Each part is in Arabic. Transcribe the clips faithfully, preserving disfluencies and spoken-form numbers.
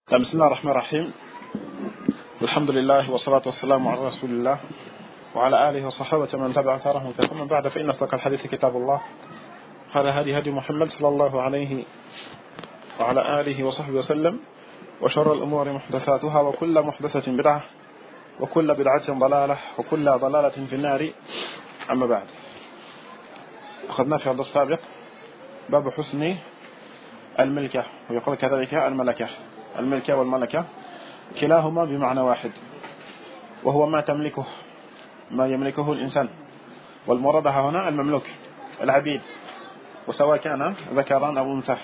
بسم الله الرحمن الرحيم. الحمد لله والصلاة والسلام على رسول الله وعلى آله وصحبه من تبع أثرهم من بعد، فإن أصدق الحديث كتاب الله، خير هدي هدي محمد صلى الله عليه وعلى آله وصحبه وسلم، وشر الأمور محدثاتها، وكل محدثة بدعة، وكل بدعة ضلالة، وكل ضلالة في النار. أما بعد، أخذنا في هذا السابق باب حسن الملكة، ويقول كذلك الملكة. الملكة والملكة كلاهما بمعنى واحد، وهو ما تملكه ما يملكه الإنسان، والمراد هنا المملوك العبيد، وسواء كان ذكرا أو أنثى.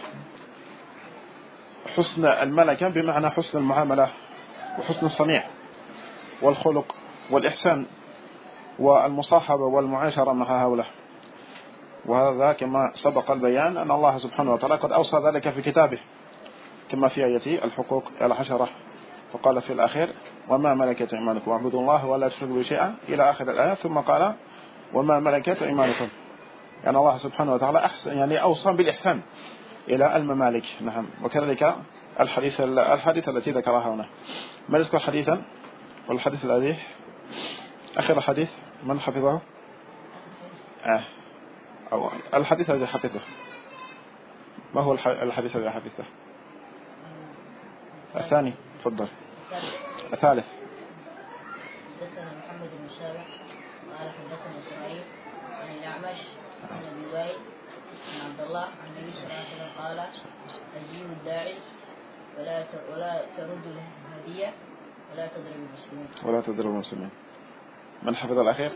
حسن الملكة بمعنى حسن المعاملة وحسن الصنيع والخلق والإحسان والمصاحبة والمعاشرة مع هؤلاء. وهذا كما سبق البيان أن الله سبحانه وتعالى قد أوصى ذلك في كتابه، كما في آية الحقوق العشرة، فقال في الأخير: وما ملكت أيمانكم واعبدوا الله ولا تشركوا به شيئا، إلى آخر الآية. ثم قال: وما ملكت أيمانكم، يعني الله سبحانه وتعالى أحسن يعني أوصى بالإحسان إلى الممالك. نعم. وكذلك الحديث الحديث التي ذكرها هنا. ما نذكر حديثا، والحديث الذي آخر الحديث من حفظه؟ آه. أو الحديث الذي حفظه، ما هو الحديث الذي حفظه؟ الثاني، تفضل. الثالث. حدثنا محمد بن سابع قال حدثنا إسرائيل عن الأعمش عن أبي وائل عن عبد الله عن النبي صلى الله عليه وسلم قال: أجيب الداعي ولا ولا ترد الهدية ولا تضرب المسلمين ولا تضرب المسلمين. من حفظ الأخير؟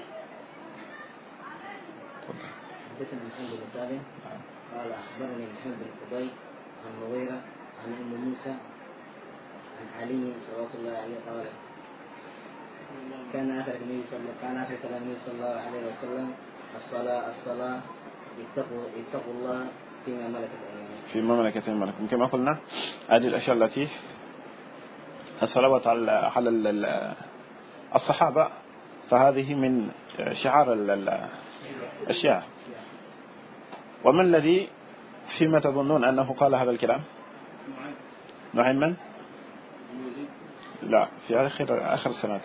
حدثنا محمد بن سالم قال أخبرني محمد بن قبي عن مغيرة عن أم موسى عن علي صلوات الله عليه قال: كان آخر النبي صلى الله كان آخر كلام النبي صلى الله عليه وسلم: الصلاة الصلاة اتقوا اتقوا الله فيما ملكت أيمانكم. فيما ملكت أيمانكم، كما قلنا هذه الأشياء التي الصلوات على على الصحابة، فهذه من شعار الأشياء. ومن الذي فيما تظنون أنه قال هذا الكلام؟ نعيم من؟ لا، في آخر آخر السنة.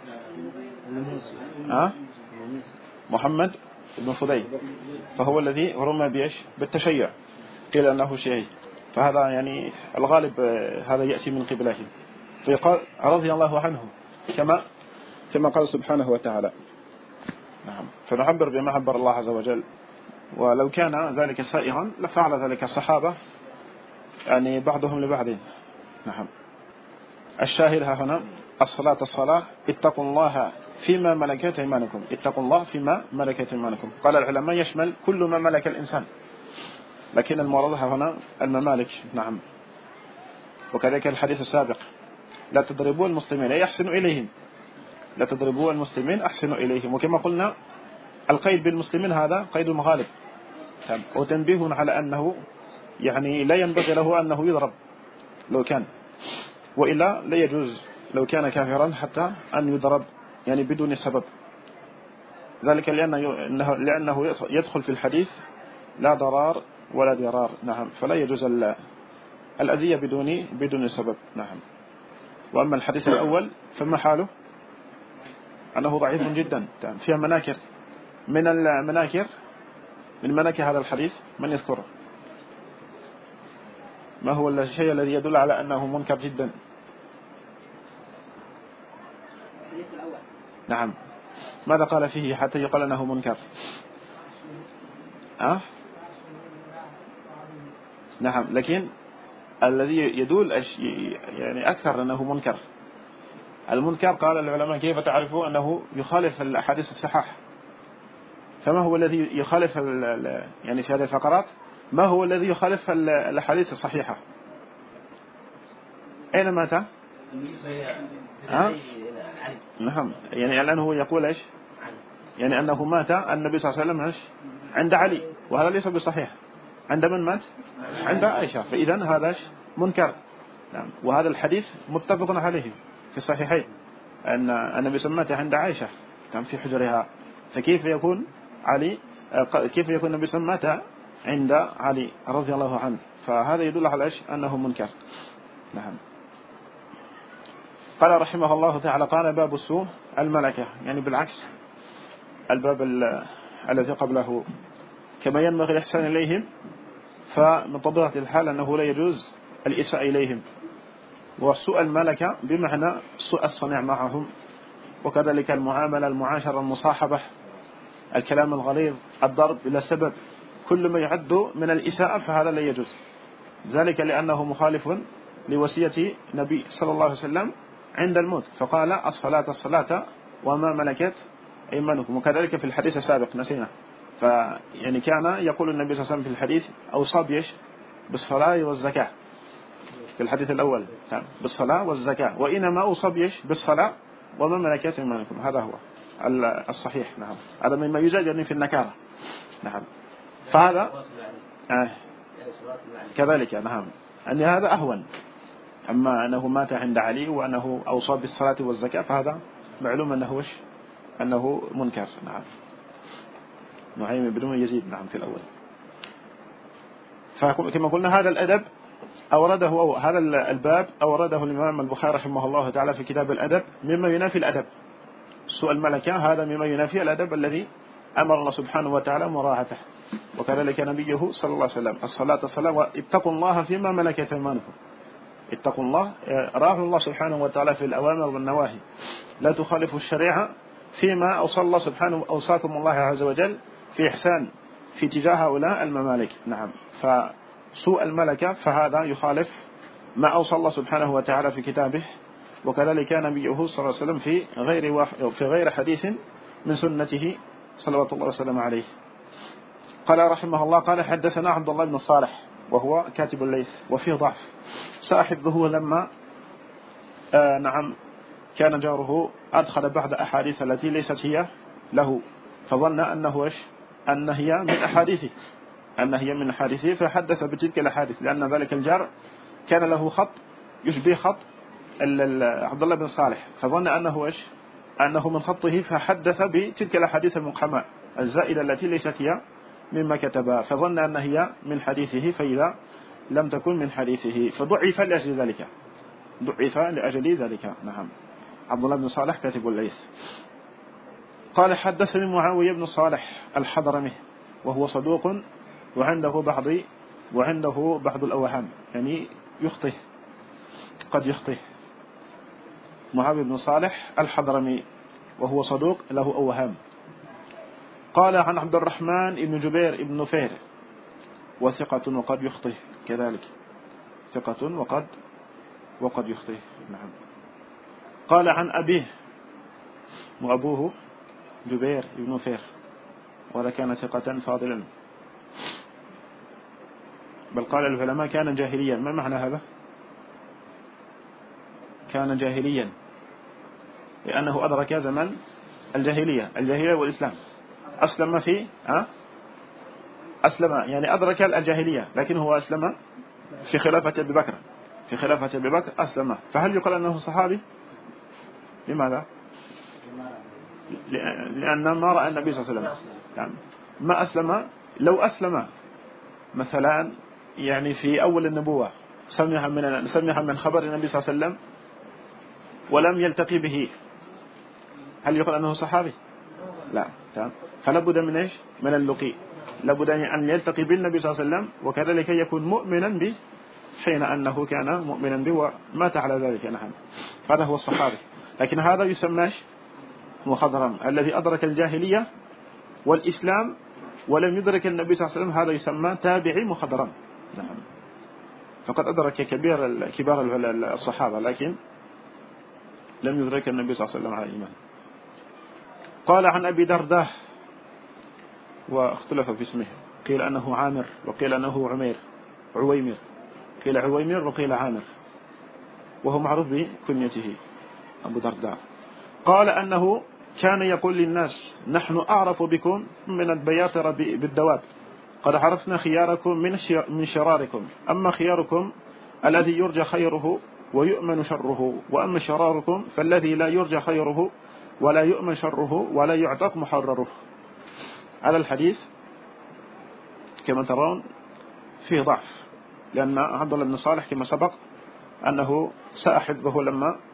أه؟ محمد بن فضيل، فهو الذي رمى بإيش؟ بالتشيع، قيل أنه شيعي، فهذا يعني الغالب هذا يأتي من قبله، فيقال رضي الله عنه كما كما قال سبحانه وتعالى. نعم. فنعبر بما عبر الله عز وجل، ولو كان ذلك سائغا لفعل ذلك الصحابة، يعني بعضهم لبعض. نعم. الشاهد ها هنا: الصلاة الصلاة اتقوا الله فيما ملكت أيمانكم. اتقوا الله فيما ملكت أيمانكم. قال العلماء يشمل كل ما ملك الإنسان، لكن المراد ها هنا الممالك. نعم. وكذلك الحديث السابق: لا تضربوا المسلمين أي أحسنوا إليهم، لا تضربوا المسلمين أحسنوا إليهم. وكما قلنا القيد بالمسلمين هذا قيد غالب، وتنبيه على أنه يعني لا ينبغي له أنه يضرب لو كان، وإلا لا يجوز لو كان كافرا حتى أن يضرب يعني بدون سبب، ذلك لأنه, لأنه يدخل في الحديث لا ضرار ولا ضرار. نعم. فلا يجوز الأذية بدون بدون سبب. نعم. وأما الحديث الأول فما حاله؟ أنه ضعيف جدا، فيها مناكر. من المناكر من مناكر هذا الحديث من يذكره؟ ما هو الشيء الذي يدل على أنه منكر جدا؟ نعم. ماذا قال فيه حتى يقال أنه منكر؟ أه؟ نعم. لكن الذي يدل يعني أكثر أنه منكر، المنكر قال العلماء: كيف تعرفوا أنه يخالف الأحاديث الصحاح؟ فما هو الذي يخالف يعني في هذه الفقرات؟ ما هو الذي يخالف الأحاديث الصحيحة؟ أين مات؟ أه؟ نعم. يعني الآن هو يقول إيش؟ يعني أنه مات النبي صلى الله عليه وسلم إيش؟ عند علي، وهذا ليس بصحيح. عند من مات؟ عند عائشة. فإذا هذا إيش؟ منكر. نعم. وهذا الحديث متفق عليه في الصحيحين، أن النبي صلى الله عليه وسلم مات عند عائشة كان في حجرها، فكيف يكون علي كيف يكون النبي صلى الله عليه وسلم مات عند علي رضي الله عنه؟ فهذا يدل على إيش؟ أنه منكر. نعم. قال رحمه الله تعالى قال باب السوء الملكة، يعني بالعكس الباب الذي قبله، كما ينبغي الإحسان إليهم، فمن طبيعة الحال أنه لا يجوز الإساءة إليهم. وسوء الملكة بمعنى سوء الصنع معهم، وكذلك المعاملة، المعاشرة، المصاحبة، الكلام الغليظ، الضرب بلا سبب، كل ما يعد من الإساءة فهذا لا يجوز، ذلك لأنه مخالف لوصية نبي صلى الله عليه وسلم عند الموت، فقال الصلاة الصلاة وما ملكت أيمانكم. وكذلك في الحديث السابق نسينا، فيعني كان يقول النبي صلى الله عليه وسلم في الحديث أوصى بيش بالصلاة والزكاة في الحديث الأول بالصلاة والزكاة، وإنما أوصى بيش بالصلاة وما ملكت أيمانكم، هذا هو الصحيح. نعم، هذا مما يوجد يعني في النكارة. نعم، فهذا آه كذلك. نعم، أن هذا أهون، أما أنه مات عند علي وأنه أوصى بالصلاة والزكاة فهذا معلوم أنه وش أنه منكر. نعم، نعيم بن يزيد نعم في الأول. فكما قلنا هذا الأدب أورده أو هذا الباب أورده الإمام البخاري رحمه الله تعالى في كتاب الأدب مما ينافي الأدب. سوء الملكة هذا مما ينافي الأدب الذي أمر الله سبحانه وتعالى مراعاته، وكذلك نبيه صلى الله عليه وسلم الصلاة الصلاة واتقوا الله فيما ملكت أيمانكم. اتقوا الله، راعوا الله سبحانه وتعالى في الأوامر والنواهي، لا تخالفوا الشريعة فيما أوصى الله سبحانه أوصاكم الله عز وجل في إحسان في تجاه هؤلاء الممالك. نعم، فسوء الملكة فهذا يخالف ما أوصى الله سبحانه وتعالى في كتابه، وكذلك نبيه صلى الله عليه وسلم في غير واحد في غير حديث من سنته صلوات الله وسلم عليه. قال رحمه الله قال حدثنا عبد الله بن صالح وهو كاتب الليث وفيه ضعف، سأحفظه لما آه نعم كان جاره أدخل بعض أحاديث التي ليست هي له، فظن أنه إيش أن هي من أحاديثه أن هي من أحاديثه فحدث بتلك الأحاديث، لأن ذلك الجار كان له خط يشبه خط عبد الله بن صالح، فظن أنه إيش أنه من خطه، فحدث بتلك الأحاديث المقحمة الزائدة التي ليست هي مما كتبها، فظن أن هي من حديثه، فإذا لم تكن من حديثه فضعف لأجل ذلك ضعف لأجل ذلك. نعم، عبد الله بن صالح كاتب الليث. قال حدثني معاوية بن صالح الحضرمي وهو صدوق وعنده بعض وعنده بعض الأوهام، يعني يخطئ قد يخطئ. معاوية بن صالح الحضرمي وهو صدوق له أوهام. قال عن عبد الرحمن بن جبير بن نفير وثقة وقد يخطئ كذلك، ثقة وقد وقد يخطئ. نعم. قال عن أبيه وأبوه جبير بن نفير ولا كان ثقة فاضلا، بل قال العلماء كان جاهليا. ما معنى هذا؟ كان جاهليا لأنه أدرك زمن الجاهلية الجاهلية والإسلام، أسلم في ها أسلم يعني أدرك الجاهلية، لكن هو أسلم في خلافة أبي بكر في خلافة أبي بكر أسلم. فهل يقال أنه صحابي؟ لماذا؟ لأن ما رأى النبي صلى الله عليه وسلم، يعني ما أسلم. لو أسلم مثلا يعني في أول النبوة سمع من سمع من خبر النبي صلى الله عليه وسلم ولم يلتقي به، هل يقال أنه صحابي؟ لا. تمام. فلابد من إيش؟ من اللقي، لابد أن يلتقي بالنبي صلى الله عليه وسلم، وكذلك يكون مؤمنا به حين أنه كان مؤمنا به ومات على ذلك. نعم، هذا هو الصحابي. لكن هذا يسمى مخضرم، الذي أدرك الجاهلية والإسلام ولم يدرك النبي صلى الله عليه وسلم، هذا يسمى تابعي مخضرم. نعم، فقد أدرك كبير كبار الصحابة لكن لم يدرك النبي صلى الله عليه وسلم على الإيمان. قال عن أبي درداه واختلف في اسمه، قيل أنه عامر وقيل أنه عمير عويمر، قيل عويمر وقيل عامر، وهو معروف بكنيته أبو درداه. قال أنه كان يقول للناس نحن أعرف بكم من البياطر بالدواب، قد عرفنا خياركم من شراركم، أما خياركم الذي يرجى خيره ويؤمن شره، وأما شراركم فالذي لا يرجى خيره ولا يؤمن شره ولا يعتق محرره. على الحديث كما ترون فيه ضعف، لأن عبد الله بن صالح كما سبق أنه سأحفظه لما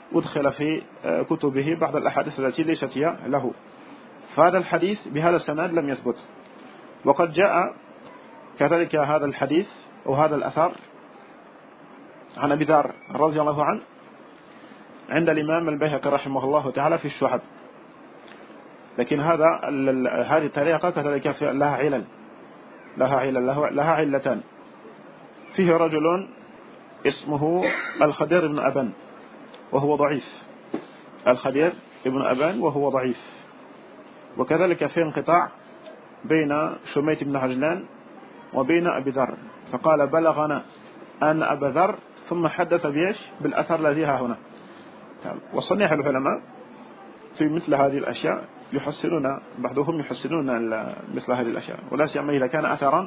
أدخل في كتبه بعض الأحاديث التي ليست هي له. فهذا الحديث بهذا السند لم يثبت. وقد جاء كذلك هذا الحديث أو هذا الأثر عن أبي ذر رضي الله عنه عند الإمام البيهقي رحمه الله تعالى في الشعب، لكن هذا هذه الطريقة كذلك لها علل لها علل لها علتان. فيه رجل اسمه الخدير بن أبان وهو ضعيف، الخدير بن أبان وهو ضعيف. وكذلك في انقطاع بين شميت بن عجلان وبين أبي ذر، فقال بلغنا أن أبا ذر ثم حدث بيش بالأثر الذي ها هنا. وصنيح العلماء في مثل هذه الأشياء يحسنون، بعضهم يحسنون مثل هذه الأشياء، ولا سيما إذا كان أثرا.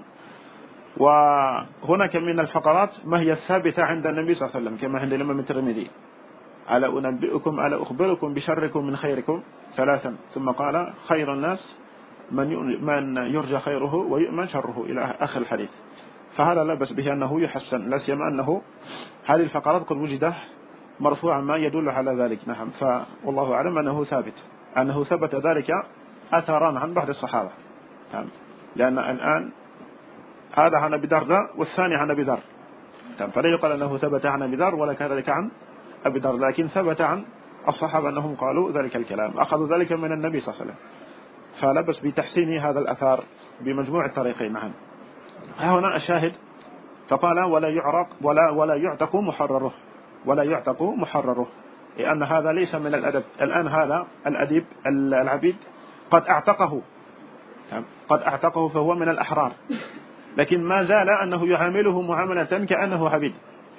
وهناك من الفقرات ما هي ثابتة عند النبي صلى الله عليه وسلم كما عند الإمام الترمذي: ألا أنبئكم ألا أخبركم بشركم من خيركم ثلاثا، ثم قال خير الناس من يرجى خيره ويؤمن شره إلى آخر الحديث. فهذا لا بأس به أنه يحسن، لا سيما أنه هذه الفقرات قد وجد مرفوعا ما يدل على ذلك. نعم. فوالله أعلم أنه ثابت أنه ثبت ذلك أثرا عن بعض الصحابة. نعم. لأن الآن هذا عن أبي ذر والثاني عن أبي ذر، فلا يقال أنه ثبت عن أبي ذر ولا كذلك عن أبي ذر، لكن ثبت عن الصحابة أنهم قالوا ذلك الكلام، أخذوا ذلك من النبي صلى الله عليه وسلم. فلا بأس بتحسين هذا الأثار بمجموع الطريقين. نعم. هنا الشاهد: فقال ولا يعرق ولا ولا يعتق محرره، ولا يعتق محرره، لأن هذا ليس من الأدب. الآن هذا الأديب العبيد قد اعتقه قد اعتقه فهو من الأحرار، لكن ما زال أنه يعامله معاملة كأنه عبيد.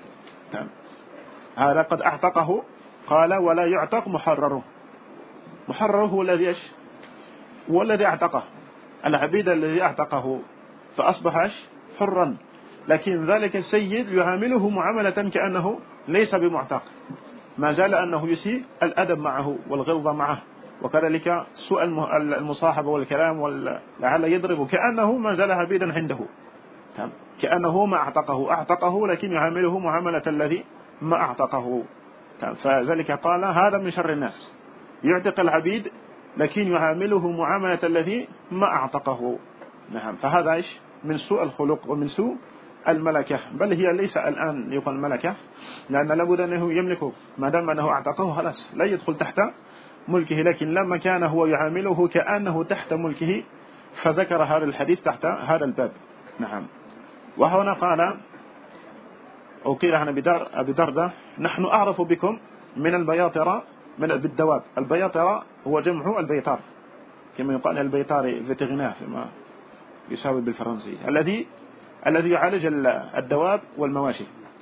هذا قد اعتقه، قال ولا يعتق محرره. محرره هو الذي ايش؟ هو الذي اعتقه، العبيد الذي اعتقه فأصبح حرا، لكن ذلك السيد يعامله معاملة كأنه ليس بمعتق، ما زال أنه يسيء الأدب معه والغلظة معه، وكذلك سوء المصاحبة والكلام ولعل يضرب، كأنه ما زال عبيدا عنده، كأنه ما اعتقه اعتقه لكن يعامله معاملة الذي ما اعتقه. فذلك قال هذا من شر الناس، يعتق العبيد لكن يعامله معاملة الذي ما اعتقه. نعم. فهذا ايش؟ من سوء الخلق ومن سوء الملكة، بل هي ليس الآن يقال ملكة، لأن لابد أنه يملكه، ما دام أنه اعتقه خلاص لا يدخل تحت ملكه، لكن لما كان هو يعامله كأنه تحت ملكه فذكر هذا الحديث تحت هذا الباب. نعم. وهنا قال أو قيل عن أبي دردة: نحن أعرف بكم من البياطرة من بالدواب. البياطرة هو جمع البيطار، كما يقال البيطاري فيترينير فيما يساوي بالفرنسي، الذي الذي يعالج الدواب والمواشي.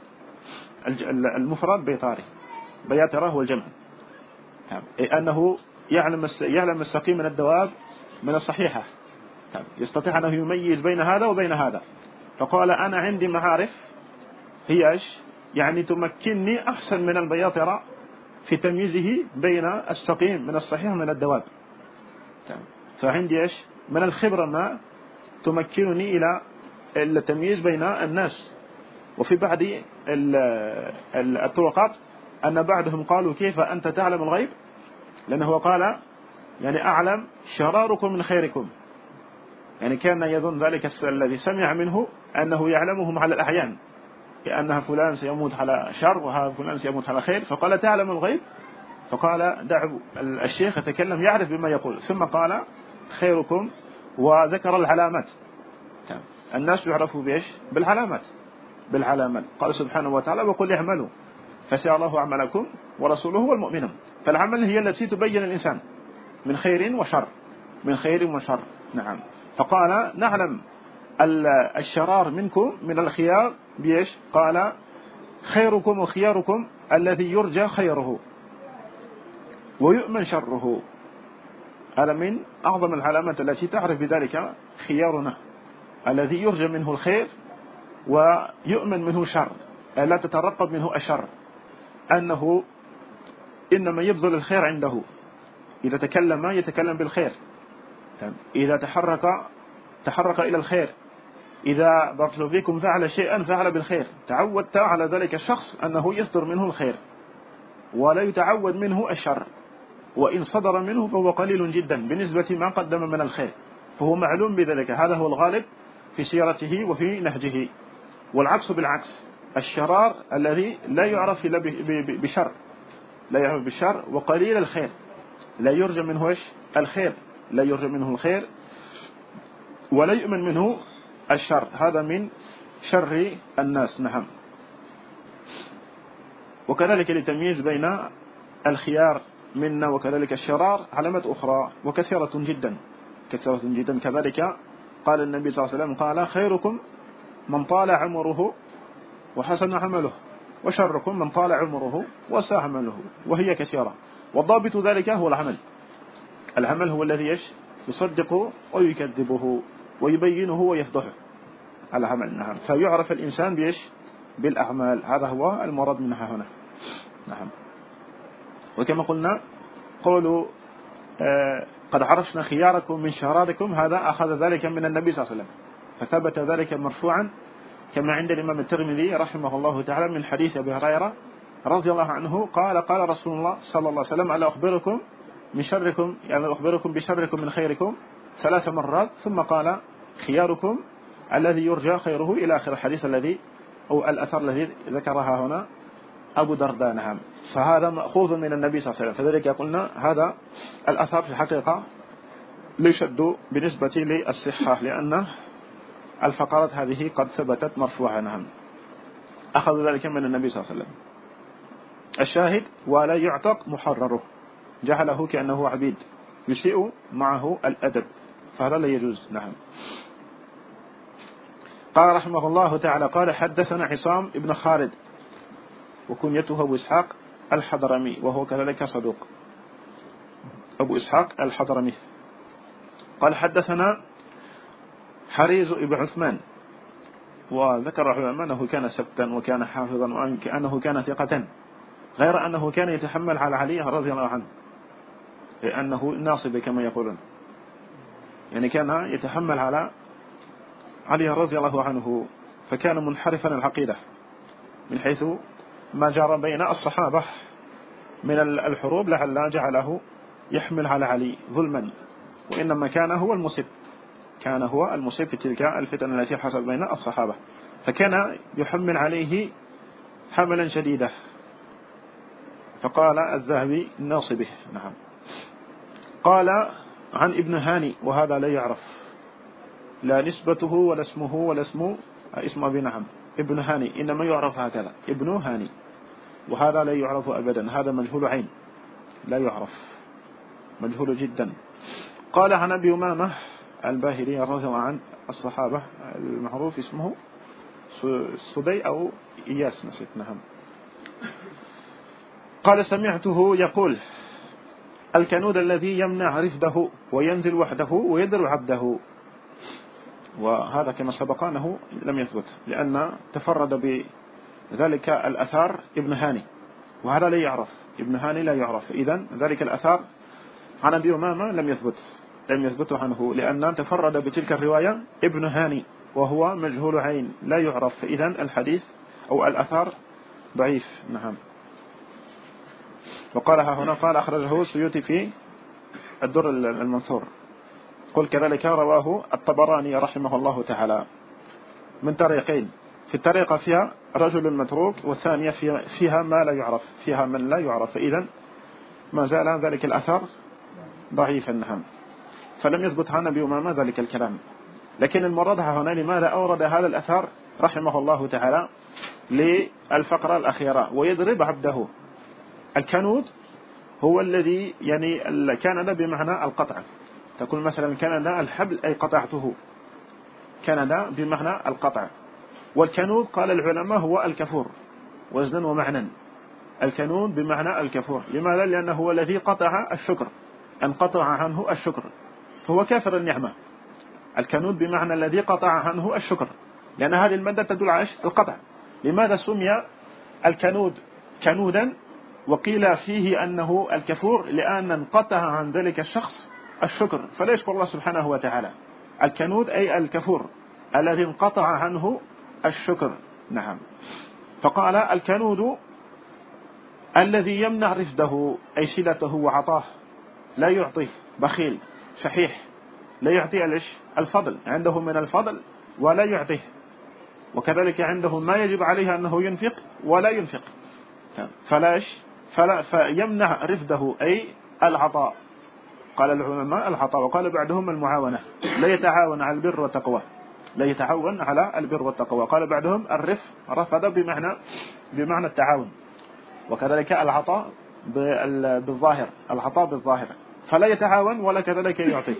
المفرد بيطاري، بياطرة هو الجمع، أنه يعلم يعلم السقيم من الدواب من الصحيحة، يستطيع أنه يميز بين هذا وبين هذا. فقال أنا عندي معارف هي إيش؟ يعني تمكنني أحسن من البياطرة في تمييزه بين السقيم من الصحيح من الدواب. فعندي إيش؟ من الخبرة ما تمكنني إلى التمييز بين الناس. وفي بعض الطرقات أن بعضهم قالوا كيف أنت تعلم الغيب؟ لأنه قال يعني أعلم شراركم من خيركم، يعني كان يظن ذلك الذي سمع منه أنه يعلمهم على الأحيان، لأنها فلان سيموت على شر وهذا فلان سيموت على خير، فقال تعلم الغيب؟ فقال دعوا الشيخ يتكلم يعرف بما يقول. ثم قال خيركم، وذكر العلامات. الناس يعرفوا بإيش؟ بالعلامات بالعلامات قال سبحانه وتعالى: وقل اعملوا فسيرى الله أعمالكم ورسوله والمؤمنون. فالعمل هي التي تبين الإنسان من خير وشر، من خير وشر. نعم. فقال نعلم الشرار منكم من الخيار بإيش؟ قال خيركم وخياركم الذي يرجى خيره ويؤمن شره. هذا من أعظم العلامات التي تعرف بذلك خيارنا، الذي يرجى منه الخير ويؤمن منه شر، لا تترقب منه الشر، أنه إنما يبذل الخير عنده، إذا تكلم يتكلم بالخير، إذا تحرك تحرك إلى الخير، إذا بارك فيكم فعل شيئا فعل بالخير، تعودت على ذلك الشخص أنه يصدر منه الخير. ولا يتعود منه الشر، وإن صدر منه فهو قليل جدا بالنسبة ما قدم من الخير، فهو معلوم بذلك. هذا هو الغالب في سيرته وفي نهجه. والعكس بالعكس، الشرار الذي لا يعرف إلا بشر، لا يعرف بالشر، وقليل الخير، لا يرجى منه إيش؟ الخير، لا يرجى منه الخير ولا يؤمن منه الشر. هذا من شر الناس. نعم. وكذلك لتمييز بين الخيار منا وكذلك الشرار علامات أخرى وكثيرة جدا، كثيرة جدا. كذلك قال النبي صلى الله عليه وسلم قال: خيركم من طال عمره وحسن عمله، وشركم من طال عمره وساء عمله، وهي كثيرة. والضابط ذلك هو العمل. العمل هو الذي يش يصدق ويكذبه ويبينه ويفضحه، العمل. نعم. فيعرف الإنسان بيش بالأعمال، هذا هو المراد منها هنا. نعم. وكما قلنا قولوا آه قد عرفنا خياركم من شراركم، هذا أخذ ذلك من النبي صلى الله عليه وسلم، فثبت ذلك مرفوعا كما عند الإمام الترمذي رحمه الله تعالى من حديث أبي هريرة رضي الله عنه قال: قال رسول الله صلى الله عليه وسلم: ألا أخبركم من شركم، يعني أخبركم بشركم من خيركم ثلاث مرات، ثم قال: خياركم الذي يرجى خيره، إلى آخر الحديث الذي أو الأثر الذي ذكرها هنا أبو درداء. نعم. فهذا مأخوذ من النبي صلى الله عليه وسلم، فذلك قلنا هذا الأثر في الحقيقة ليشد بالنسبة للصحة، لأن الفقرات هذه قد ثبتت مرفوعة. نعم. أخذ ذلك من النبي صلى الله عليه وسلم. الشاهد: ولا يعتق محرره، جعله كأنه عبيد يسيء معه الأدب، فهذا لا يجوز. نعم. قال رحمه الله تعالى: قال حدثنا عصام ابن خالد وكنيته أبو إسحاق الحضرمي، وهو كذلك صدوق، أبو إسحاق الحضرمي. قال حدثنا حريز ابن عثمان، وذكر العلماء أنه كان سبتا وكان حافظا وأنه كان ثقة، غير أنه كان يتحمل على علي رضي الله عنه، لأنه ناصب كما يقولون، يعني كان يتحمل على علي رضي الله عنه، فكان منحرفا العقيدة من حيث ما جرى بين الصحابة من الحروب، لعل جعله يحمل على علي ظلما، وإنما كان هو المصيب، كان هو المصيب في تلك الفتن التي حصل بين الصحابة، فكان يحمل عليه حملا شديدا. فقال الذهبي ناصبه. نعم. قال عن ابن هاني، وهذا لا يعرف لا نسبته ولا اسمه ولا اسمه اسم أبي، نعم، ابن هاني، إنما يعرف هكذا ابن هاني، وهذا لا يعرف أبدا، هذا مجهول عين، لا يعرف، مجهول جدا. قال عن أبي أمامة الباهلي رضي الله عنه الصحابة المعروف اسمه صدي أو إياس، نسيت. نعم. قال سمعته يقول: الكنود الذي يمنع رفده وينزل وحده ويدر عبده. وهذا كما سبق أنه لم يثبت، لأن تفرد بذلك الأثار ابن هاني، وهذا لا يعرف، ابن هاني لا يعرف، إذن ذلك الأثار عن أبي أمامة لم يثبت، لم يثبت عنه، لأن تفرد بتلك الرواية ابن هاني وهو مجهول عين لا يعرف، إذن الحديث أو الأثار ضعيف. نعم. وقالها هنا، قال أخرجه السيوطي في الدر المنثور، قل كذلك رواه الطبراني رحمه الله تعالى من طريقين، في الطريقة فيها رجل متروك، والثانية فيها, فيها ما لا يعرف، فيها من لا يعرف، فإذا ما زال ذلك الأثر ضعيفا. نعم. فلم يثبت عن أبي أمامة ذلك الكلام. لكن المراد هنا لماذا أورد هذا الأثر رحمه الله تعالى للفقرة الأخيرة: ويضرب عبده. الكنود هو الذي يعني الكندا بمعنى القطع، تقول مثلا كندا الحبل أي قطعته، كندا بمعنى القطع. والكنود قال العلماء هو الكفور وزنا ومعنى، الكنود بمعنى الكفور. لماذا؟ لأنه هو الذي قطع الشكر، انقطع عنه الشكر، فهو كافر النعمة. الكنود بمعنى الذي قطع عنه الشكر، لأن هذه المادة تدل على القطع. لماذا سمي الكنود كنودا وقيل فيه أنه الكفور؟ لأن انقطع عن ذلك الشخص الشكر، فلا يشكر الله سبحانه وتعالى. الكنود أي الكفور الذي انقطع عنه الشكر. نعم. فقال الكنود الذي يمنع رفده أي صلته وعطاه، لا يعطيه، بخيل شحيح، لا يعطي الفضل، عنده من الفضل ولا يعطيه، وكذلك عنده ما يجب عليه أنه ينفق ولا ينفق، فلاش فلا فيمنع رفده أي العطاء. قال العلماء العطاء، وقال بعدهم المعاونة، لا يتعاون على البر والتقوى، لا يتعاون على البر والتقوى. قال بعدهم الرف رفض بمعنى بمعنى التعاون، وكذلك العطاء بالظاهر، العطاء بالظاهر، فلا يتعاون ولا كذلك يعطي،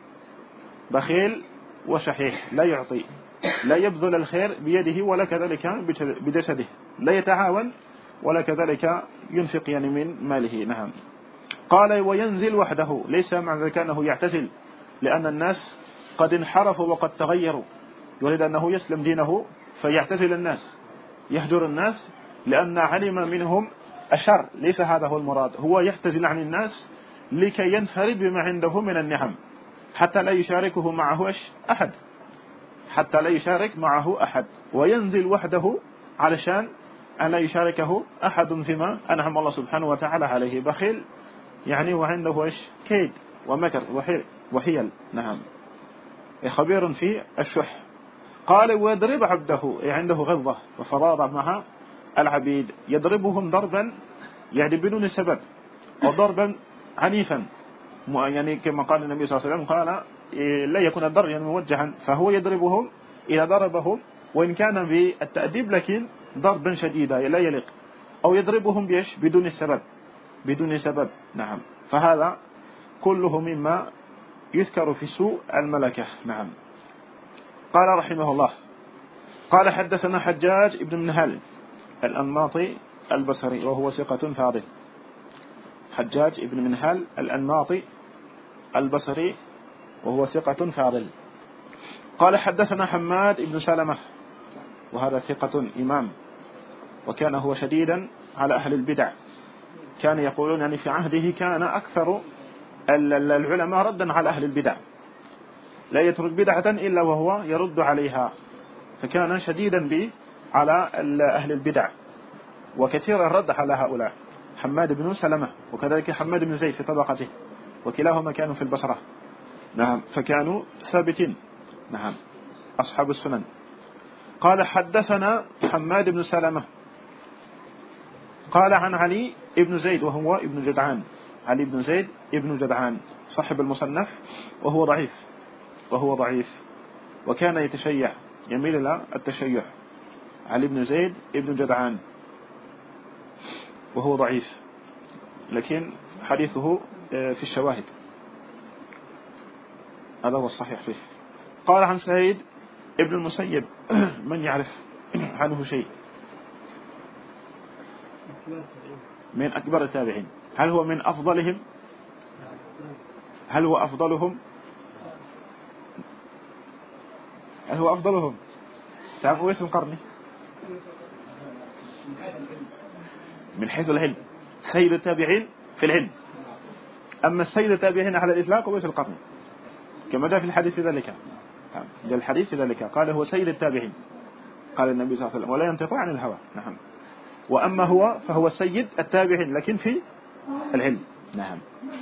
بخيل وشحيح، لا يعطي، لا يبذل الخير بيده ولا كذلك بجسده، لا يتعاون ولا كذلك ينفق يعني من ماله. نعم. قال وينزل وحده، ليس مع ذلك أنه يعتزل، لأن الناس قد انحرفوا وقد تغيروا، يريد أنه يسلم دينه فيعتزل الناس، يهجر الناس، لأن علم منهم الشر، ليس هذا هو المراد، هو يعتزل عن الناس لكي ينفرد بما عنده من النعم، حتى لا يشاركه معه أحد، حتى لا يشارك معه أحد، وينزل وحده علشان أن لا يشاركه أحد فيما أنعم الله سبحانه وتعالى عليه، بخيل يعني وعنده إيش كيد ومكر وحيل. نعم. خبير في الشح. قال ويضرب عبده، عنده غضة وفراغ مع العبيد، يضربهم ضربا يعني بدون سبب، وضربا عنيفا، يعني كما قال النبي صلى الله عليه وسلم، قال لا يكون الضرب يعني موجها، فهو يضربهم إذا ضربهم وإن كان بالتأديب لكن ضربا شديدا لا يليق، أو يضربهم بيش بدون السبب، بدون سبب. نعم. فهذا كله مما يذكر في سوء الملكة. نعم. قال رحمه الله قال حدثنا حجاج ابن منهل الأنماطي البصري وهو ثقة فاضل، حجاج ابن منهل الأنماطي البصري وهو ثقة فاضل. قال حدثنا حماد ابن سلمة وهذا ثقة إمام، وكان هو شديدا على أهل البدع، كان يقولون يعني في عهده كان أكثر العلماء ردا على أهل البدع، لا يترك بدعة إلا وهو يرد عليها، فكان شديدا به على أهل البدع، وكثيرا رد على هؤلاء، حماد بن سلمة وكذلك حماد بن زيد في طبقته، وكلاهما كانوا في البصرة. نعم. فكانوا ثابتين. نعم. أصحاب السنن. قال حدثنا حماد بن سلمة قال عن علي ابن زيد وهو ابن جدعان، علي بن زيد ابن جدعان صاحب المصنف، وهو ضعيف، وهو ضعيف وكان يتشيع، يميل إلى التشيع، علي بن زيد ابن جدعان وهو ضعيف، لكن حديثه في الشواهد، هذا هو الصحيح فيه. قال عن سعيد ابن المسيب، من يعرف عنه شيء؟ من أكبر التابعين. هل هو من أفضلهم؟ هل هو أفضلهم؟ هل هو أفضلهم؟ تعرفوا اسم قرني؟ من حيث العلم سيد التابعين في العلم، أما السيد التابعين على الإطلاق هو القرني، كما جاء في الحديث ذلك، جاء الحديث ذلك قال هو سيد التابعين، قال النبي صلى الله عليه وسلم ولا ينطق عن الهوى. نعم. وأما هو فهو سيد التابعين لكن في العلم. نعم.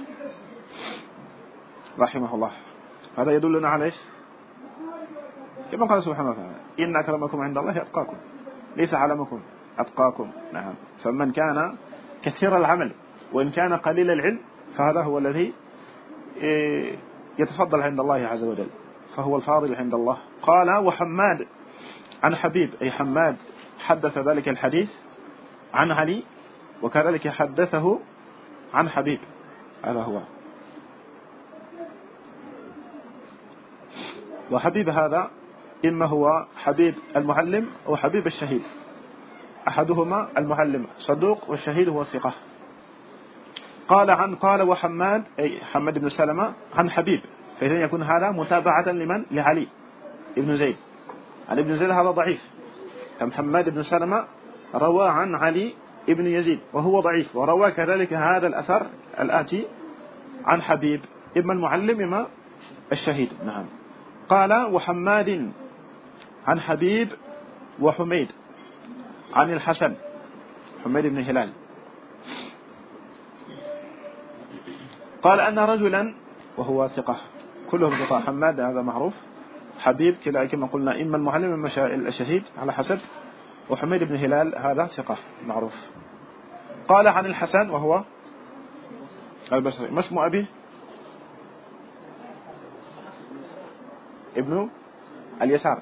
رحمه الله. هذا يدلنا على إيش؟ كما قال سبحانه وتعالى إن أكرمكم عند الله أتقاكم، ليس علمكم أتقاكم. نعم. فمن كان كثير العمل وإن كان قليل العلم فهذا هو الذي يتفضل عند الله عز وجل، فهو الفاضل عند الله. قال وحماد عن حبيب، أي حماد حدث ذلك الحديث عن علي، وكذلك حدثه عن حبيب، هذا هو. وحبيب هذا إما هو حبيب المعلم أو حبيب الشهيد، أحدهما المعلم صدوق والشهيد هو ثقة. قال عن قال وحماد أي حماد بن سلمة عن حبيب، فإذا يكون هذا متابعة لمن؟ لعلي ابن زيد. علي بن زيد هذا ضعيف، حماد بن سلمة روى عن علي ابن يزيد وهو ضعيف، وروى كذلك هذا الأثر الآتي عن حبيب إما المعلم إما الشهيد. نعم. قال وحماد عن حبيب وحميد عن الحسن، حميد بن هلال قال أن رجلا، وهو ثقة كلهم ثقة، حماد هذا معروف، حبيب كلا كما قلنا إما المعلم إما الشهيد على حسب، وحميد بن هلال هذا ثقة معروف. قال عن الحسن وهو البصري، ما اسم أبيه؟ ابن اليسار.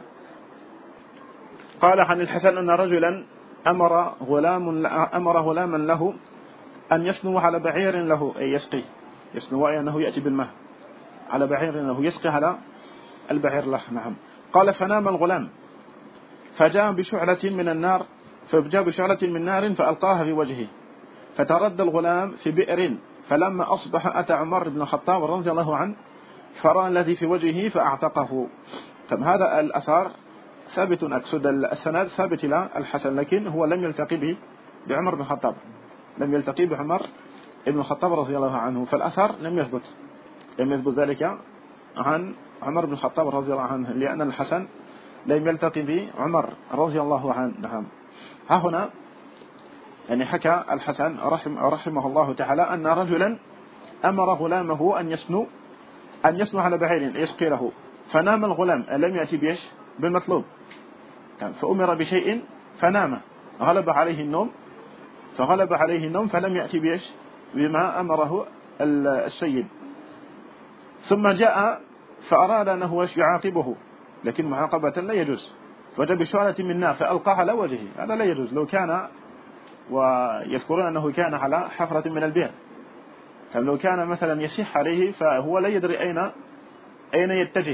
قال عن الحسن أن رجلا أمر غلام أمر غلاما له أن يسنو على بعير له، أي يسقي، يسنو أي أنه يأتي بالماء على بعير له، يسقي على البعير له. نعم. قال فنام الغلام فجاء بشعلة من النار فجاء بشعلة من نار فألقاها في وجهه، فترد الغلام في بئر، فلما أصبح أتى عمر بن الخطاب رضي الله عنه فرأى الذي في وجهه فأعتقه. طب هذا الأثار ثابت، أقصد السند ثابت إلى الحسن، لكن هو لم يلتقي به بعمر بن الخطاب، لم يلتقي بعمر بن الخطاب رضي الله عنه، فالأثر لم يثبت لم يثبت ذلك عن عمر بن الخطاب رضي الله عنه، لأن الحسن لم يلتقي بعمر رضي الله عنه. نعم. ها هنا يعني حكى الحسن رحم رحمه الله تعالى أن رجلا أمر غلامه أن يسنو أن يسنو على بعير يسقي له، فنام الغلام، لم يأتي بيش بالمطلوب، فأمر بشيء فنام، غلب عليه النوم فغلب عليه النوم فلم يأتي بيش بما أمره السيد، ثم جاء فأراد أنه يعاقبه، لكن معاقبة لا يجوز، فجاء بشعلة من نار فألقى على وجهه، هذا لا يجوز. لو كان، ويذكرون أنه كان على حفرة من البئر، لو كان مثلا يسيح عليه فهو لا يدري أين أين يتجه،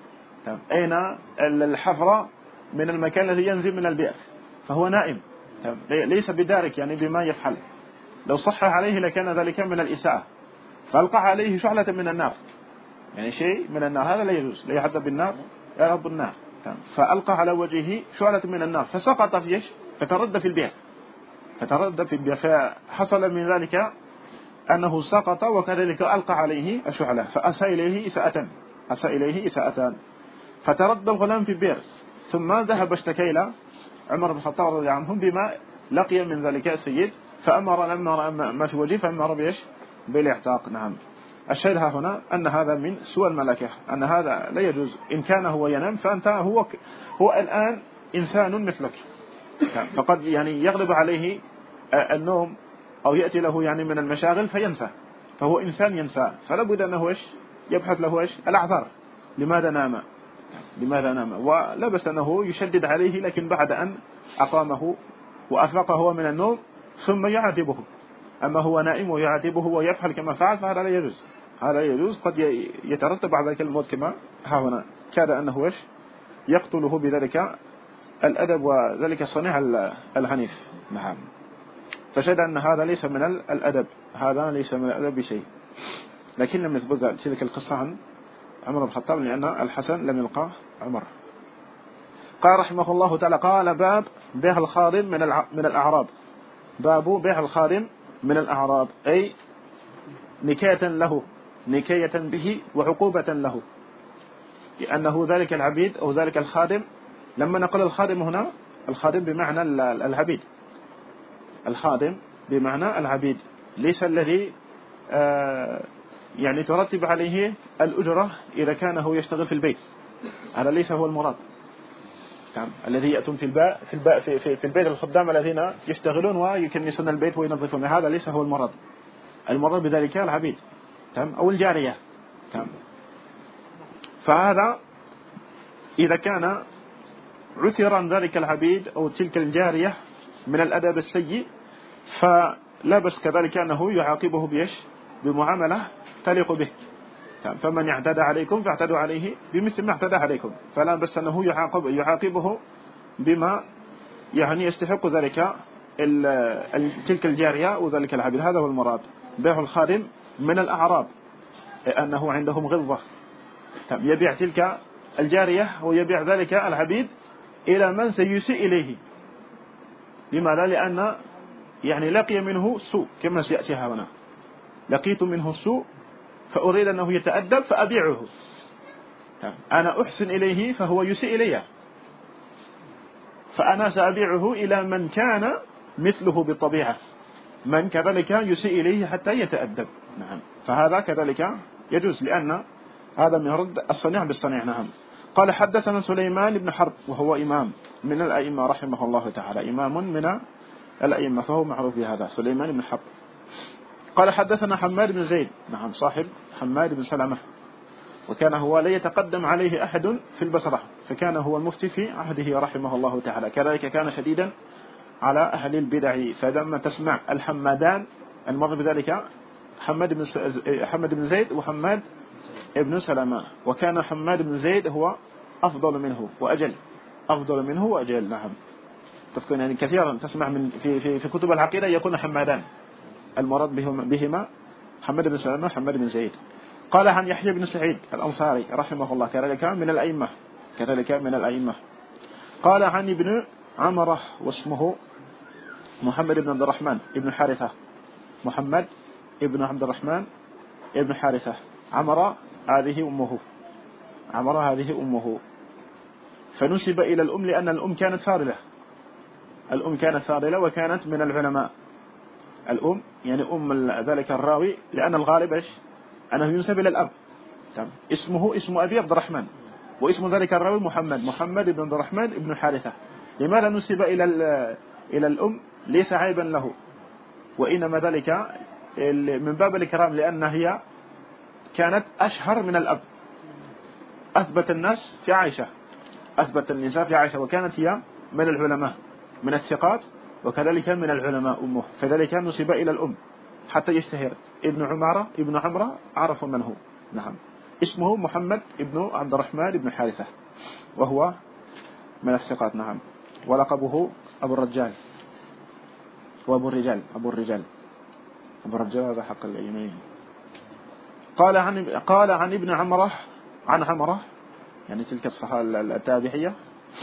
أين الحفرة من المكان الذي ينزل من البئر، فهو نائم ليس بدارك يعني بما يفعل، لو صح عليه لكان ذلك من الإساءة، فألقى عليه شعلة من النار، يعني شيء من النار، هذا لا يجوز، لا يحدث بالنار يا رب النار، فألقى على وجهه شعلة من النار فسقط في ايش؟ فترد في البئر فترد في البئر فحصل من ذلك أنه سقط، وكذلك ألقى عليه الشعلة فأساء إليه إساءة أساء إليه إساءتان، فترد الغلام في البئر، ثم ذهب اشتكى إلى عمر بن الخطاب رضي الله عنه بما لقي من ذلك السيد، فأمر لما رأى ما في وجهه فأمر بإيش؟ بالاعتاق. نعم. الشيء هنا أن هذا من سوء الملكة، أن هذا لا يجوز، إن كان هو ينام فأنت هو هو الآن إنسان مثلك، فقد يعني يغلب عليه النوم أو يأتي له يعني من المشاغل فينسى، فهو إنسان ينسى، فلا بد أنه إيش؟ يبحث له إيش؟ الأعذار، لماذا نام لماذا نام ولا بس أنه يشدد عليه، لكن بعد أن أقامه وأفاق هو من النوم ثم يعاتبه، أما هو نائم ويعاتبه ويفعل كما فعل فهذا لا يجوز، هذا لا يجوز، قد يترتب على ذلك الموت كما ها هنا كاد أنه إيش؟ يقتله بذلك الأدب وذلك الصنيع العنيف. نعم. فشهد أن هذا ليس من الأدب، هذا ليس من الأدب بشيء، لكن لم يثبت تلك القصة عن عمر بن الخطاب لأن الحسن لم يلقى عمر. قال رحمه الله تعالى: قال باب بيع الخادم من من الأعراب. باب بيع الخادم من الأعراب، أي نكاية له، نكاية به وعقوبة له، لأنه ذلك العبيد أو ذلك الخادم. لما نقول الخادم هنا، الخادم بمعنى العبيد، الخادم بمعنى العبيد، ليس الذي آه يعني ترتب عليه الأجرة إذا كان هو يشتغل في البيت، هذا ليس هو المراد. نعم. الذي يأتون في الباء في الباء في, في, في البيت الخدام الذين يشتغلون ويكنسون البيت وينظفون، هذا ليس هو المراد. المراد بذلك العبيد، تمام، أو الجارية، تمام. فهذا إذا كان عثرا ذلك العبيد أو تلك الجارية من الأدب السيء، فلا بس كذلك أنه يعاقبه بيش؟ بمعاملة تليق به. فمن اعتدى عليكم فاعتدوا عليه بمثل ما اعتدى عليكم، فلا بس أنه يعاقب يعاقبه بما يعني يستحق ذلك تلك الجارية وذلك العبد. هذا هو المراد. بيع الخادم من الأعراب أنه عندهم غلظة، يبيع تلك الجارية ويبيع ذلك العبيد إلى من سيسيء إليه. لماذا؟ لأن يعني لقي منه سوء كما سيأتي هنا، لقيت منه سوء فأريد أنه يتأدب فأبيعه، أنا أحسن إليه فهو يسيء إليه، فأنا سأبيعه إلى من كان مثله بالطبيعة، من كذلك يسيء إليه حتى يتأدب. نعم. فهذا كذلك يجوز، لأن هذا من رد الصنيع بالصنيع. نعم. قال حدثنا سليمان بن حرب وهو إمام من الأئمة رحمه الله تعالى، إمام من الأئمة، فهو معروف بهذا سليمان بن حرب. قال حدثنا حماد بن زيد، نعم، صاحب حماد بن سلمة، وكان هو لا يتقدم عليه أحد في البصرة، فكان هو المفتي في عهده رحمه الله تعالى. كذلك كان شديدا على أهل البدع، فلما تسمع الحمادان المر بذلك حماد بن حماد بن زيد وحماد ابن سلمة، وكان حماد بن زيد هو أفضل منه وأجل، أفضل منه وأجل. نعم. تذكر يعني كثيرا تسمع من في في في كتب العقيدة يكون حمادان، المراد بهما بهما حماد بن سلمة وحماد بن زيد. قال عن يحيى بن سعيد الأنصاري رحمه الله، كذلك من الأئمة، كذلك من الأئمة. قال عن ابن عمره واسمه محمد بن عبد الرحمن ابن حارثة، محمد ابن عبد الرحمن ابن حارثة. عمرة هذه أمه، عمرة هذه أمه، فنسب إلى الأم لأن الأم كانت فاضلة، الأم كانت فاضلة وكانت من العلماء. الأم يعني أم ذلك الراوي، لأن الغالب إيش أنه ينسب إلى الأب. طيب. اسمه اسم أبي عبد الرحمن، واسم ذلك الراوي محمد، محمد بن عبد الرحمن بن حارثة. لماذا نسب إلى إلى الأم؟ ليس عيبا له، وإنما ذلك من باب الإكرام، لأن هي كانت أشهر من الأب. أثبت الناس في عائشة، أثبت النساء في عائشة، وكانت هي من العلماء من الثقات، وكذلك من العلماء أمه، فذلك نسب إلى الأم حتى يشتهر. ابن عمارة ابن عمرة عرفوا من هو. نعم. اسمه محمد ابن عبد الرحمن ابن حارثة، وهو من الثقات. نعم. ولقبه أبو الرجال، وأبو الرجال، أبو الرجال، أبو الرجال هذا حق اليمين. قال عن قال عن ابن عمره، عن عمره يعني تلك الصحابة التابعية،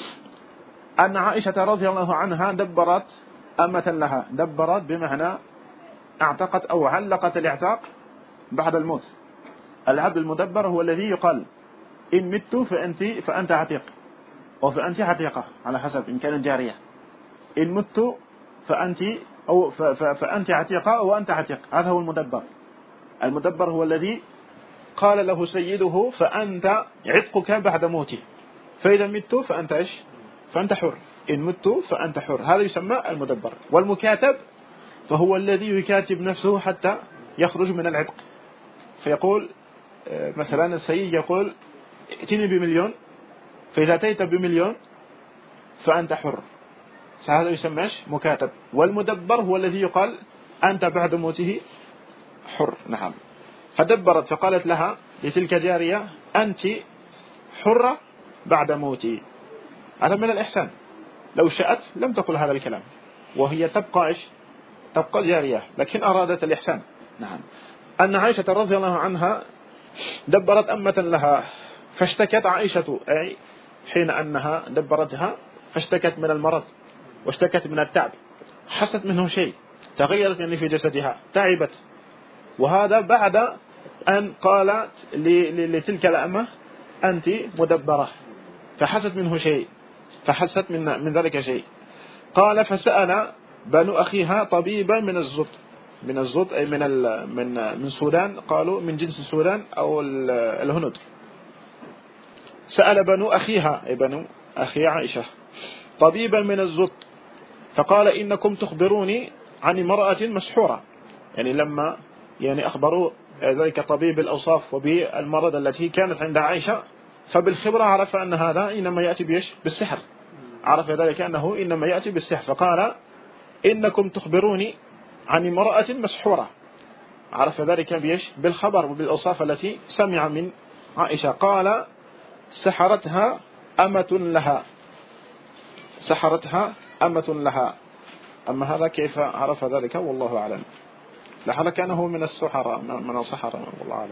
أن عائشة رضي الله عنها دبرت أمة لها، دبرت بمعنى اعتقت أو علقت الاعتاق بعد الموت. العبد المدبر هو الذي يقال إن مت فأنت فأنت عتيق، أو فأنت عتيقة على حسب إن كانت جارية. إن مت فأنت أو فأنت عتيقة أو أنت عتيق، هذا هو المدبر. المدبر هو الذي قال له سيده فأنت عتقك بعد موتي، فإذا مت فأنت إيش؟ فأنت حر. إن مت فأنت حر، هذا يسمى المدبر. والمكاتب فهو الذي يكاتب نفسه حتى يخرج من العتق، فيقول مثلا السيد يقول ائتني بمليون، فإذا أتيت بمليون فأنت حر، فهذا يسمى مكاتب. والمدبر هو الذي يقال أنت بعد موته حر. نعم. فدبرت فقالت لها لتلك جارية أنت حرة بعد موتي، هذا من الإحسان. لو شاءت لم تقل هذا الكلام، وهي تبقى إيش؟ تبقى جارية، لكن أرادت الإحسان. نعم. أن عائشة رضي الله عنها دبرت أمة لها، فاشتكت عائشة، أي حين أنها دبرتها فاشتكت من المرض واشتكت من التعب، حست منه شيء، تغيرت يعني في جسدها، تعبت. وهذا بعد أن قالت لتلك الأمة أنت مدبرة، فحست منه شيء، فحست من من ذلك شيء. قال فسأل بنو أخيها طبيبا من الزط، من الزط أي من من من السودان، قالوا من جنس السودان أو الهنود. سأل بنو أخيها أي بنو أخي عائشة طبيبا من الزط، فقال إنكم تخبروني عن امرأة مسحورة، يعني لما يعني أخبروا ذلك طبيب الأوصاف وبالمرض التي كانت عند عائشة، فبالخبرة عرف أن هذا إنما يأتي بيش بالسحر، عرف ذلك أنه إنما يأتي بالسحر، فقال إنكم تخبروني عن امرأة مسحورة، عرف ذلك بيش بالخبر وبالأوصاف التي سمع من عائشة. قال سحرتها أمة لها، سحرتها أمة لها. أما هذا كيف عرف ذلك والله أعلم، لعل كانه من السحرة، من السحرة والله أعلم.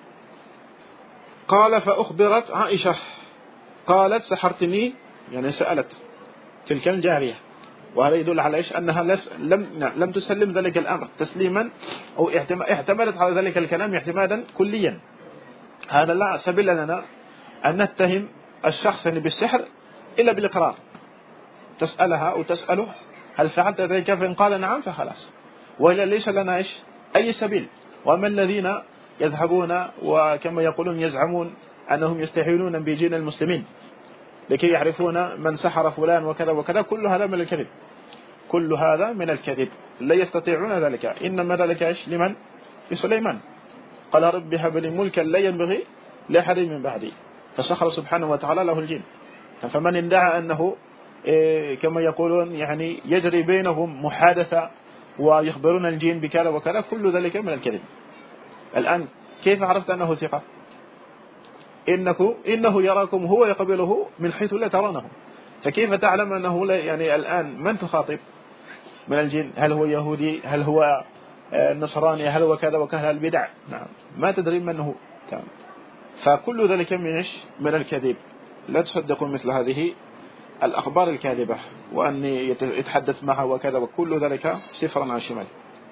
قال فأخبرت عائشة قالت سحرتني، يعني سألت تلك الجارية، وهذا يدل على إيش؟ أنها لم لم تسلم ذلك الأمر تسليما، أو اعتمدت على ذلك الكلام اعتمادا كليا. هذا لا سبيل لنا أن نتهم الشخص بالسحر إلا بالإقرار، تسألها أو تسأله هل فعلت ذلك، فإن قال نعم فخلاص، وإلا ليس لنا إيش أي سبيل. وما الذين يذهبون وكما يقولون يزعمون أنهم يستحيلون بجين المسلمين لكي يعرفون من سحر فلان وكذا وكذا، كل هذا من الكذب، كل هذا من الكذب، لا يستطيعون ذلك. إنما ذلك إيش لمن؟ لسليمان، قال رب هب لي ملكا لا ينبغي لأحد من بعدي، فسخر سبحانه وتعالى له الجن. فمن ادعى أنه إيه كما يقولون يعني يجري بينهم محادثة ويخبرون الجن بكذا وكذا، كل ذلك من الكذب. الآن كيف عرفت أنه ثقة؟ إنه, إنه يراكم هو يقبله من حيث لا ترونه، فكيف تعلم أنه لا؟ يعني الآن من تخاطب من الجن؟ هل هو يهودي؟ هل هو نصراني؟ هل هو كذا وكذا البدع؟ نعم، ما تدري من هو. تمام. فكل ذلك من من الكذب. لا تصدقوا مثل هذه الأخبار الكاذبة، وأن يتحدث معها وكذا، وكل ذلك صفرا على الشمال.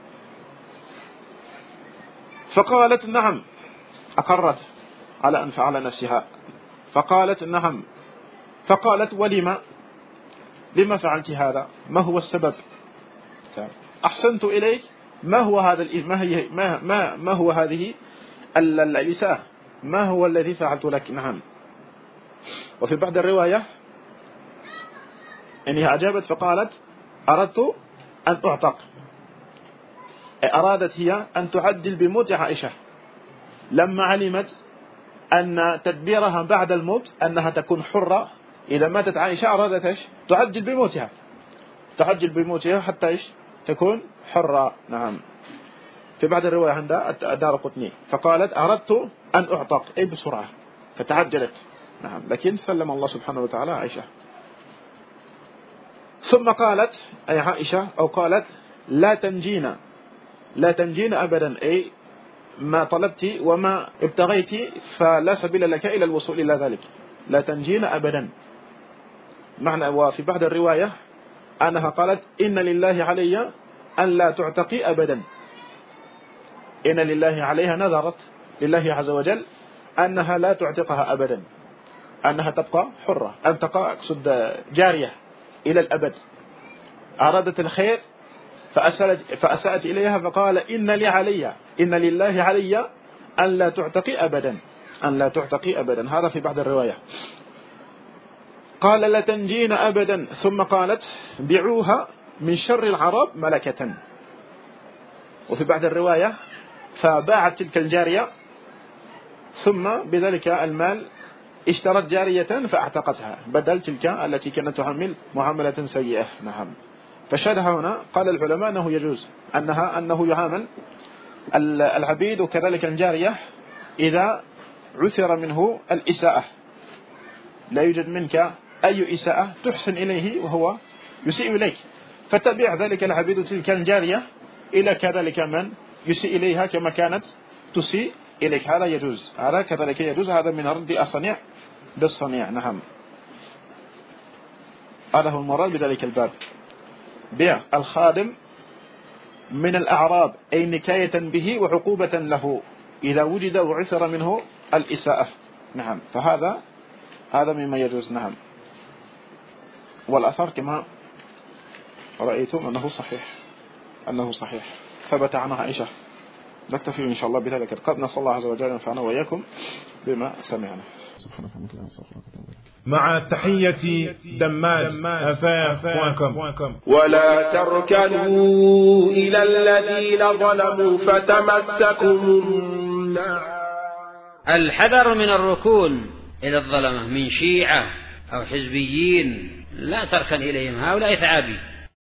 فقالت نعم، أقرت على أن فعل نفسها، فقالت نعم. فقالت ولما لما فعلت هذا؟ ما هو السبب؟ أحسنت إليك، ما هو هذا ما هي ما ما ما هو هذه الإساءة؟ ما هو الذي فعلت لك؟ نعم. وفي بعض الرواية إنها أجابت فقالت أردت أن أعتق. أرادت هي أن تعجل بموت عائشة لما علمت أن تدبيرها بعد الموت أنها تكون حرة. إذا ماتت عائشة أرادت إيش؟ تعجل بموتها، تعجل بموتها حتى إيش؟ تكون حرة. نعم. في بعض الرواية عند الدارقطني فقالت أردت أن أعتق، أي بسرعة، فتعجلت. نعم. لكن سلم الله سبحانه وتعالى عائشة. ثم قالت أي عائشة أو قالت لا تنجينا، لا تنجينا أبدا، أي ما طلبت وما ابتغيت فلا سبيل لك إلى الوصول إلى ذلك، لا تنجينا أبدا. معنى وفي بعض الرواية أنها قالت إن لله علي أن لا تعتقي أبدا، إن لله عليها نذرت لله عز وجل أنها لا تعتقها أبدا، أنها تبقى حرة، أن تبقى أقصد جارية إلى الأبد. أرادت الخير فأسألت, فأسألت إليها فقال إن لي علي إن لله علي أن لا تعتقي أبدا، أن لا تعتقي أبدا. هذا في بعض الرواية. قال لا تنجين أبدا. ثم قالت بيعوها من شر العرب ملكة. وفي بعض الرواية فباعت تلك الجارية ثم بذلك المال اشترت جارية فاعتقتها بدل تلك التي كانت تعمل معاملة سيئة. نعم. فشهد هنا قال العلماء أنه يجوز أنها أنه يعامل العبيد وكذلك الجارية إذا عثر منه الإساءة، لا يوجد منك أي إساءة تحسن إليه وهو يسيء إليك، فتبيع ذلك العبيد تلك الجارية إلى كذلك من يسيء إليها كما كانت تسيء إليك. هذا يجوز، هذا كذلك يجوز، هذا من رد الصنيع بالصنيع. نعم. هذا هو المراد بذلك الباب، بيع الخادم من الأعراب، أي نكاية به وعقوبة له إذا وجد وعثر منه الإساءة. نعم. فهذا هذا مما يجوز. نعم. والأثر كما رأيتم أنه صحيح، أنه صحيح ثبت عنها عائشة. نكتفي إن شاء الله بذلك القدر. نسأل الله عز وجل ينفعنا وإياكم بما سمعنا. مع تحية دماج أفاف وكم. ولا تركنوا إلى الذين ظلموا فتمسكم النار. الحذر من الركون إلى الظلمة من شيعة أو حزبيين، لا تركن إليهم، هؤلاء ثعابي.